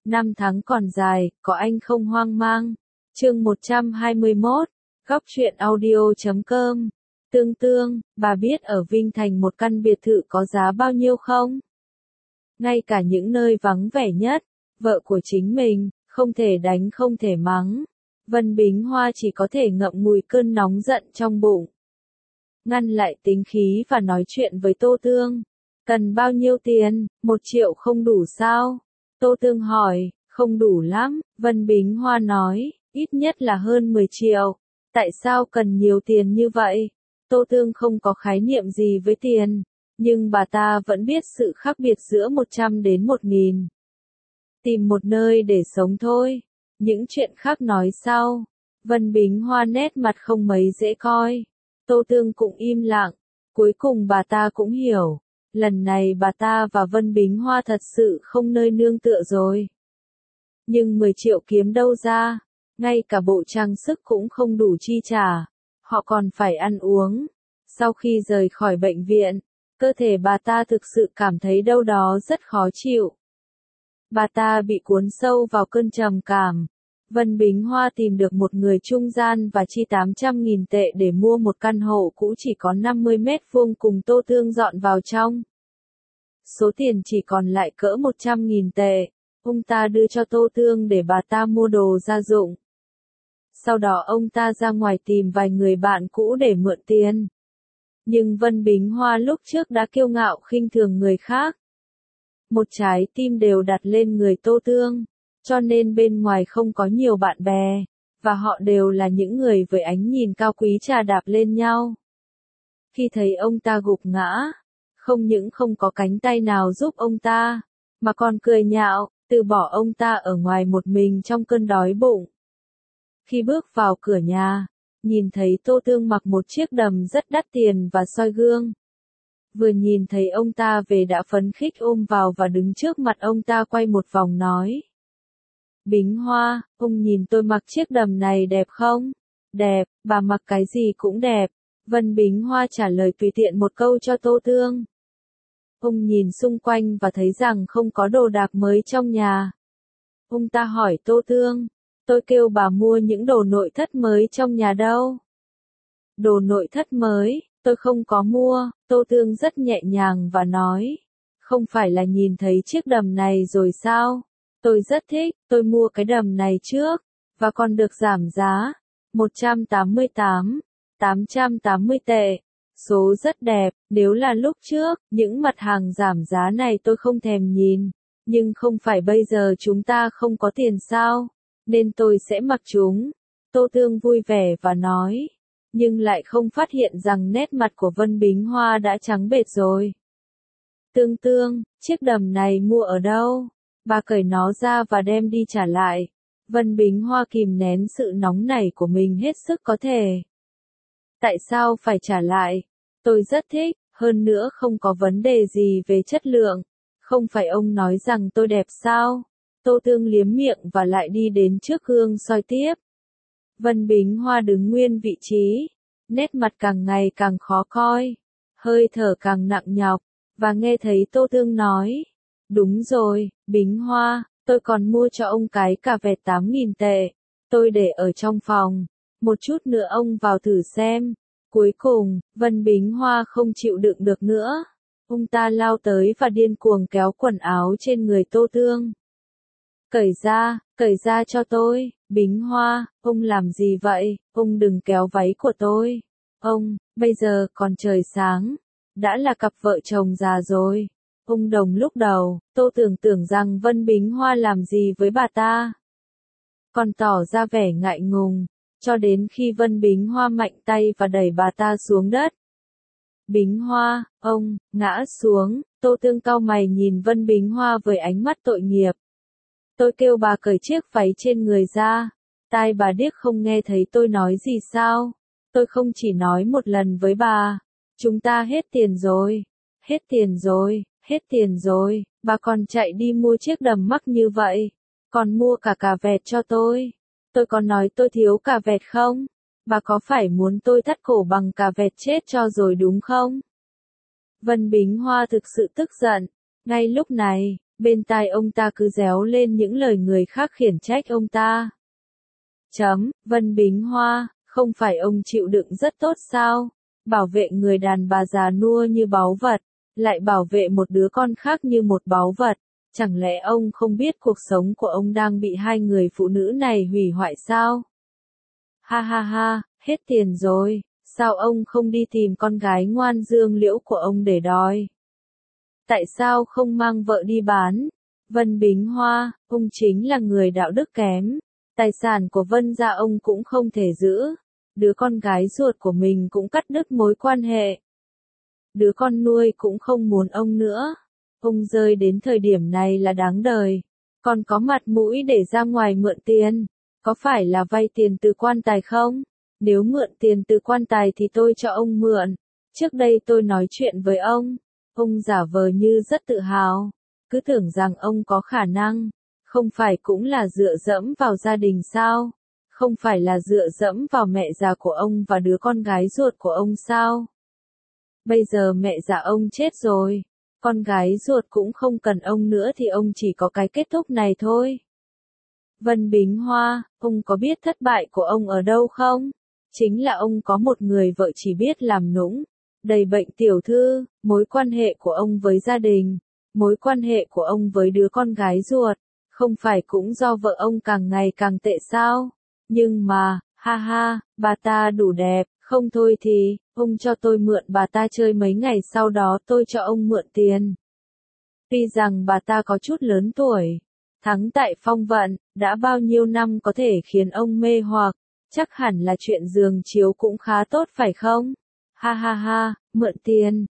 Năm tháng còn dài, có anh không hoang mang. Chương 121, Góc truyện audio.com. Tương Tương, bà biết ở Vinh Thành một căn biệt thự có giá bao nhiêu không? Ngay cả những nơi vắng vẻ nhất, vợ của chính mình, không thể đánh không thể mắng. Vân Bính Hoa chỉ có thể ngậm ngùi cơn nóng giận trong bụng. Ngăn lại tính khí và nói chuyện với Tô Tương. Cần bao nhiêu tiền, 1 triệu không đủ sao? Tô Tương hỏi, không đủ lắm, Vân Bính Hoa nói, ít nhất là hơn 10 triệu. Tại sao cần nhiều tiền như vậy? Tô Tương không có khái niệm gì với tiền, nhưng bà ta vẫn biết sự khác biệt giữa 100 đến 1.000. Tìm một nơi để sống thôi, những chuyện khác nói sau. Vân Bính Hoa nét mặt không mấy dễ coi. Tô Tương cũng im lặng, cuối cùng bà ta cũng hiểu. Lần này bà ta và Vân Bính Hoa thật sự không nơi nương tựa rồi. Nhưng 10 triệu kiếm đâu ra, ngay cả bộ trang sức cũng không đủ chi trả. Họ còn phải ăn uống. Sau khi rời khỏi bệnh viện, cơ thể bà ta thực sự cảm thấy đâu đó rất khó chịu. Bà ta bị cuốn sâu vào cơn trầm cảm. Vân Bính Hoa tìm được một người trung gian và chi 800.000 tệ để mua một căn hộ cũ chỉ có 50 mét vuông cùng Tô Tương dọn vào trong. Số tiền chỉ còn lại cỡ 100.000 tệ. Ông ta đưa cho Tô Tương để bà ta mua đồ gia dụng. Sau đó ông ta ra ngoài tìm vài người bạn cũ để mượn tiền. Nhưng Vân Bính Hoa lúc trước đã kiêu ngạo khinh thường người khác. Một trái tim đều đặt lên người Tô Tương, cho nên bên ngoài không có nhiều bạn bè, và họ đều là những người với ánh nhìn cao quý trà đạp lên nhau. Khi thấy ông ta gục ngã, không những không có cánh tay nào giúp ông ta, mà còn cười nhạo, từ bỏ ông ta ở ngoài một mình trong cơn đói bụng. Khi bước vào cửa nhà, nhìn thấy Tô Tương mặc một chiếc đầm rất đắt tiền và soi gương. Vừa nhìn thấy ông ta về đã phấn khích ôm vào và đứng trước mặt ông ta quay một vòng nói. Bính Hoa, ông nhìn tôi mặc chiếc đầm này đẹp không? Đẹp, bà mặc cái gì cũng đẹp. Vân Bính Hoa trả lời tùy tiện một câu cho Tô Tương. Ông nhìn xung quanh và thấy rằng không có đồ đạc mới trong nhà. Ông ta hỏi Tô Tương, tôi kêu bà mua những đồ nội thất mới trong nhà đâu? Đồ nội thất mới, tôi không có mua. Tô Tương rất nhẹ nhàng và nói, không phải là nhìn thấy chiếc đầm này rồi sao? Tôi rất thích, tôi mua cái đầm này trước, và còn được giảm giá, 880 tệ. Số rất đẹp, nếu là lúc trước, những mặt hàng giảm giá này tôi không thèm nhìn, nhưng không phải bây giờ chúng ta không có tiền sao, nên tôi sẽ mặc chúng. Tô Tương vui vẻ và nói, nhưng lại không phát hiện rằng nét mặt của Vân Bính Hoa đã trắng bệch rồi. Tương Tương, chiếc đầm này mua ở đâu? Bà cởi nó ra và đem đi trả lại. Vân Bính Hoa kìm nén sự nóng nảy của mình hết sức có thể. Tại sao phải trả lại? Tôi rất thích, hơn nữa không có vấn đề gì về chất lượng. Không phải ông nói rằng tôi đẹp sao? Tô Tương liếm miệng và lại đi đến trước gương soi tiếp. Vân Bính Hoa đứng nguyên vị trí, nét mặt càng ngày càng khó coi, hơi thở càng nặng nhọc, và nghe thấy Tô Tương nói. Đúng rồi, Bính Hoa, tôi còn mua cho ông cái cà vẹt 8.000 tệ. Tôi để ở trong phòng. Một chút nữa ông vào thử xem. Cuối cùng, Vân Bính Hoa không chịu đựng được nữa. Ông ta lao tới và điên cuồng kéo quần áo trên người Tô Tương. Cởi ra cho tôi. Bính Hoa, ông làm gì vậy? Ông đừng kéo váy của tôi. Ông, bây giờ còn trời sáng. Đã là cặp vợ chồng già rồi. Ông Đồng lúc đầu, Tô tưởng rằng Vân Bính Hoa làm gì với bà ta. Còn tỏ ra vẻ ngại ngùng, cho đến khi Vân Bính Hoa mạnh tay và đẩy bà ta xuống đất. Bính Hoa, ông, ngã xuống. Tô Tương cau mày nhìn Vân Bính Hoa với ánh mắt tội nghiệp. Tôi kêu bà cởi chiếc váy trên người ra. Tai bà điếc không nghe thấy tôi nói gì sao? Tôi không chỉ nói một lần với bà. Chúng ta hết tiền rồi. Hết tiền rồi, bà còn chạy đi mua chiếc đầm mắc như vậy. Còn mua cả cà vẹt cho tôi. Tôi có nói tôi thiếu cà vẹt không? Bà có phải muốn tôi thắt cổ bằng cà vẹt chết cho rồi đúng không? Vân Bính Hoa thực sự tức giận. Ngay lúc này, Bên tai ông ta cứ réo lên những lời người khác khiển trách ông ta. Vân Bính Hoa, không phải ông chịu đựng rất tốt sao? Bảo vệ người đàn bà già nua như báu vật, lại bảo vệ một đứa con khác như một báu vật. Chẳng lẽ ông không biết cuộc sống của ông đang bị hai người phụ nữ này hủy hoại sao? Ha ha ha, hết tiền rồi, sao ông không đi tìm con gái ngoan dương liễu của ông để đòi? Tại sao không mang vợ đi bán? Vân Bính Hoa, ông chính là người đạo đức kém. Tài sản của Vân gia ông cũng không thể giữ. Đứa con gái ruột của mình cũng cắt đứt mối quan hệ. Đứa con nuôi cũng không muốn ông nữa. Ông rơi đến thời điểm này là đáng đời. Còn có mặt mũi để ra ngoài mượn tiền. Có phải là vay tiền từ quan tài không? Nếu mượn tiền từ quan tài thì tôi cho ông mượn. Trước đây tôi nói chuyện với ông giả vờ như rất tự hào. Cứ tưởng rằng ông có khả năng. Không phải cũng là dựa dẫm vào gia đình sao? Không phải là dựa dẫm vào mẹ già của ông và đứa con gái ruột của ông sao? Bây giờ mẹ già ông chết rồi. Con gái ruột cũng không cần ông nữa thì ông chỉ có cái kết thúc này thôi. Vân Bính Hoa, ông có biết thất bại của ông ở đâu không? Chính là ông có một người vợ chỉ biết làm nũng, đầy bệnh tiểu thư, mối quan hệ của ông với gia đình, mối quan hệ của ông với đứa con gái ruột, không phải cũng do vợ ông càng ngày càng tệ sao? Nhưng mà, ha ha, bà ta đủ đẹp, không thôi thì, ông cho tôi mượn bà ta chơi mấy ngày sau đó tôi cho ông mượn tiền. Tuy rằng bà ta có chút lớn tuổi, thắng tại phong vận, đã bao nhiêu năm có thể khiến ông mê hoặc, chắc hẳn là chuyện giường chiếu cũng khá tốt phải không? Ha ha ha, mượn tiền,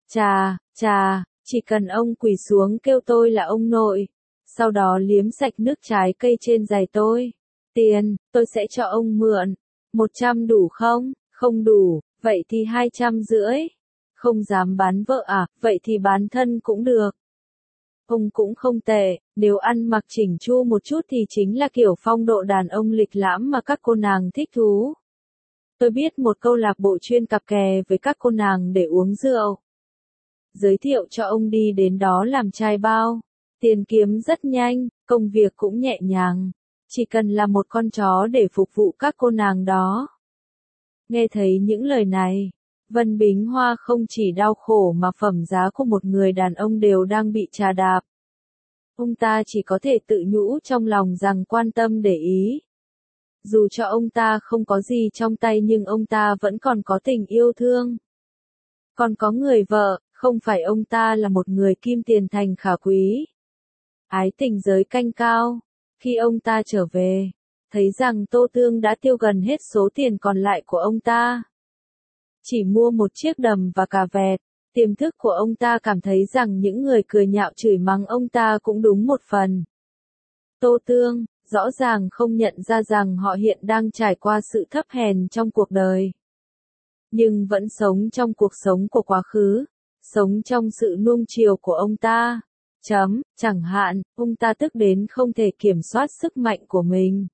chà, chỉ cần ông quỳ xuống kêu tôi là ông nội, sau đó liếm sạch nước trái cây trên giày tôi. Tiền, tôi sẽ cho ông mượn. 100 đủ không? Không đủ, vậy thì 250. Không dám bán vợ à, vậy thì bán thân cũng được. Ông cũng không tệ, nếu ăn mặc chỉnh chu một chút thì chính là kiểu phong độ đàn ông lịch lãm mà các cô nàng thích thú. Tôi biết một câu lạc bộ chuyên cặp kè với các cô nàng để uống rượu. Giới thiệu cho ông đi đến đó làm trai bao. Tiền kiếm rất nhanh, công việc cũng nhẹ nhàng. Chỉ cần là một con chó để phục vụ các cô nàng đó. Nghe thấy những lời này, Vân Bính Hoa không chỉ đau khổ mà phẩm giá của một người đàn ông đều đang bị trà đạp. Ông ta chỉ có thể tự nhủ trong lòng rằng quan tâm để ý. Dù cho ông ta không có gì trong tay nhưng ông ta vẫn còn có tình yêu thương. Còn có người vợ, không phải ông ta là một người kim tiền thành khả quý. Ái tình giới canh cao. Khi ông ta trở về, thấy rằng Tô Tương đã tiêu gần hết số tiền còn lại của ông ta. Chỉ mua một chiếc đầm và cà vẹt, tiềm thức của ông ta cảm thấy rằng những người cười nhạo chửi mắng ông ta cũng đúng một phần. Tô Tương, rõ ràng không nhận ra rằng họ hiện đang trải qua sự thấp hèn trong cuộc đời. Nhưng vẫn sống trong cuộc sống của quá khứ, sống trong sự nuông chiều của ông ta. Chẳng hạn, ông ta tức đến không thể kiểm soát sức mạnh của mình.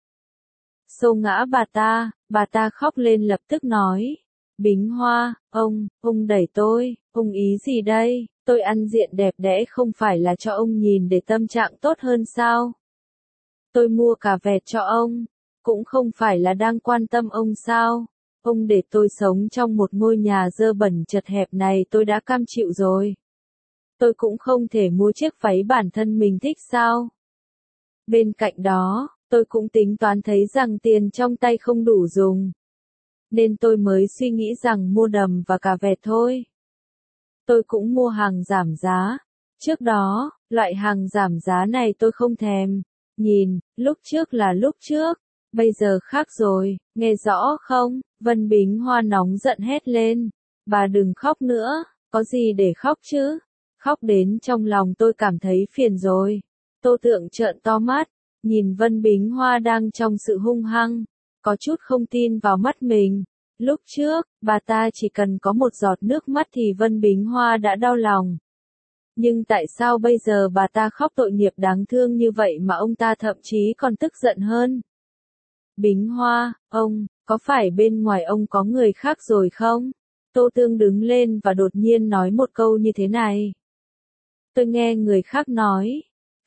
Xô ngã bà ta khóc lên lập tức nói. Bính Hoa, ông đẩy tôi, ông ý gì đây, tôi ăn diện đẹp đẽ không phải là cho ông nhìn để tâm trạng tốt hơn sao? Tôi mua cà vẹt cho ông, cũng không phải là đang quan tâm ông sao? Ông để tôi sống trong một ngôi nhà dơ bẩn chật hẹp này tôi đã cam chịu rồi. Tôi cũng không thể mua chiếc váy bản thân mình thích sao? Bên cạnh đó, tôi cũng tính toán thấy rằng tiền trong tay không đủ dùng. Nên tôi mới suy nghĩ rằng mua đầm và cà vẹt thôi. Tôi cũng mua hàng giảm giá. Trước đó, loại hàng giảm giá này tôi không thèm. Nhìn, lúc trước là lúc trước. Bây giờ khác rồi, nghe rõ không? Vân Bính Hoa nóng giận hét lên. Bà đừng khóc nữa, có gì để khóc chứ? Khóc đến trong lòng tôi cảm thấy phiền rồi. Tô Tượng trợn to mắt, nhìn Vân Bính Hoa đang trong sự hung hăng, có chút không tin vào mắt mình. Lúc trước, bà ta chỉ cần có một giọt nước mắt thì Vân Bính Hoa đã đau lòng. Nhưng tại sao bây giờ bà ta khóc tội nghiệp đáng thương như vậy mà ông ta thậm chí còn tức giận hơn? Bính Hoa, có phải bên ngoài ông có người khác rồi không? Tô Tương đứng lên và đột nhiên nói một câu như thế này. Tôi nghe người khác nói,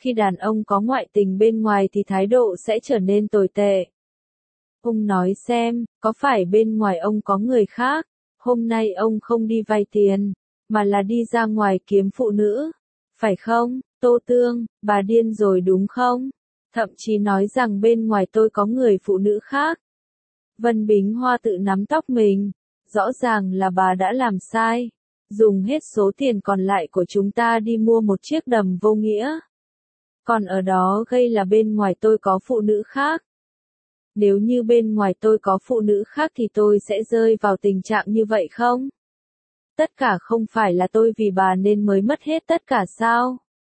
Khi đàn ông có ngoại tình bên ngoài thì thái độ sẽ trở nên tồi tệ. Ông nói xem, có phải bên ngoài ông có người khác? Hôm nay ông không đi vay tiền, mà là đi ra ngoài kiếm phụ nữ. Phải không, Tô Tương, bà điên rồi đúng không? Thậm chí nói rằng bên ngoài tôi có người phụ nữ khác. Vân Bính Hoa tự nắm tóc mình. Rõ ràng là bà đã làm sai. Dùng hết số tiền còn lại của chúng ta đi mua một chiếc đầm vô nghĩa. Còn ở đó gây là bên ngoài tôi có phụ nữ khác. Nếu như bên ngoài tôi có phụ nữ khác thì tôi sẽ rơi vào tình trạng như vậy không? Tất cả không phải là tôi vì bà nên mới mất hết tất cả sao?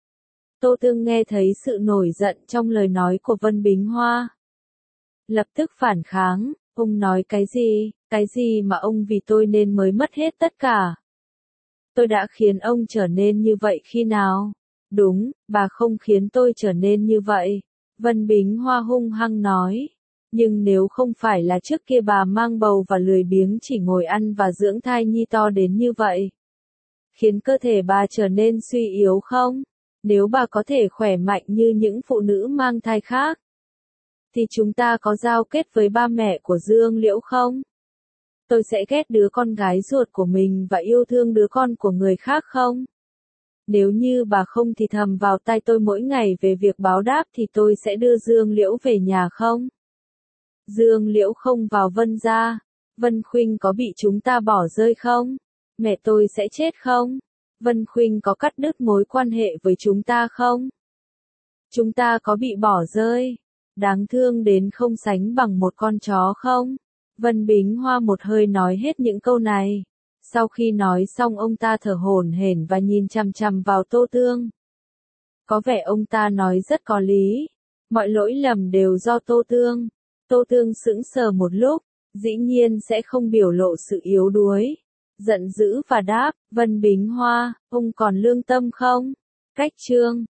Tô Tương nghe thấy sự nổi giận trong lời nói của Vân Bính Hoa. Lập tức phản kháng, ông nói cái gì mà ông vì tôi nên mới mất hết tất cả? Tôi đã khiến ông trở nên như vậy khi nào? Đúng, bà không khiến tôi trở nên như vậy. Vân Bính Hoa hung hăng nói. Nhưng nếu không phải là trước kia bà mang bầu và lười biếng chỉ ngồi ăn và dưỡng thai nhi to đến như vậy, khiến cơ thể bà trở nên suy yếu không? Nếu bà có thể khỏe mạnh như những phụ nữ mang thai khác, thì chúng ta có giao kết với ba mẹ của Dương Liễu không? Tôi sẽ ghét đứa con gái ruột của mình và yêu thương đứa con của người khác không? Nếu như bà không thì thầm vào tai tôi mỗi ngày về việc báo đáp thì tôi sẽ đưa Dương Liễu về nhà không? Dương Liễu không vào Vân gia, Vân Khuynh có bị chúng ta bỏ rơi không? Mẹ tôi sẽ chết không? Vân Khuynh có cắt đứt mối quan hệ với chúng ta không? Chúng ta có bị bỏ rơi, đáng thương đến không sánh bằng một con chó không? Vân Bính Hoa một hơi nói hết những câu này. Sau khi nói xong ông ta thở hổn hển và nhìn chằm chằm vào Tô Tương. Có vẻ ông ta nói rất có lý. Mọi lỗi lầm đều do Tô Tương. Tô Tương sững sờ một lúc, dĩ nhiên sẽ không biểu lộ sự yếu đuối. Giận dữ và đáp, Vân Bính Hoa, ông còn lương tâm không? Cách chương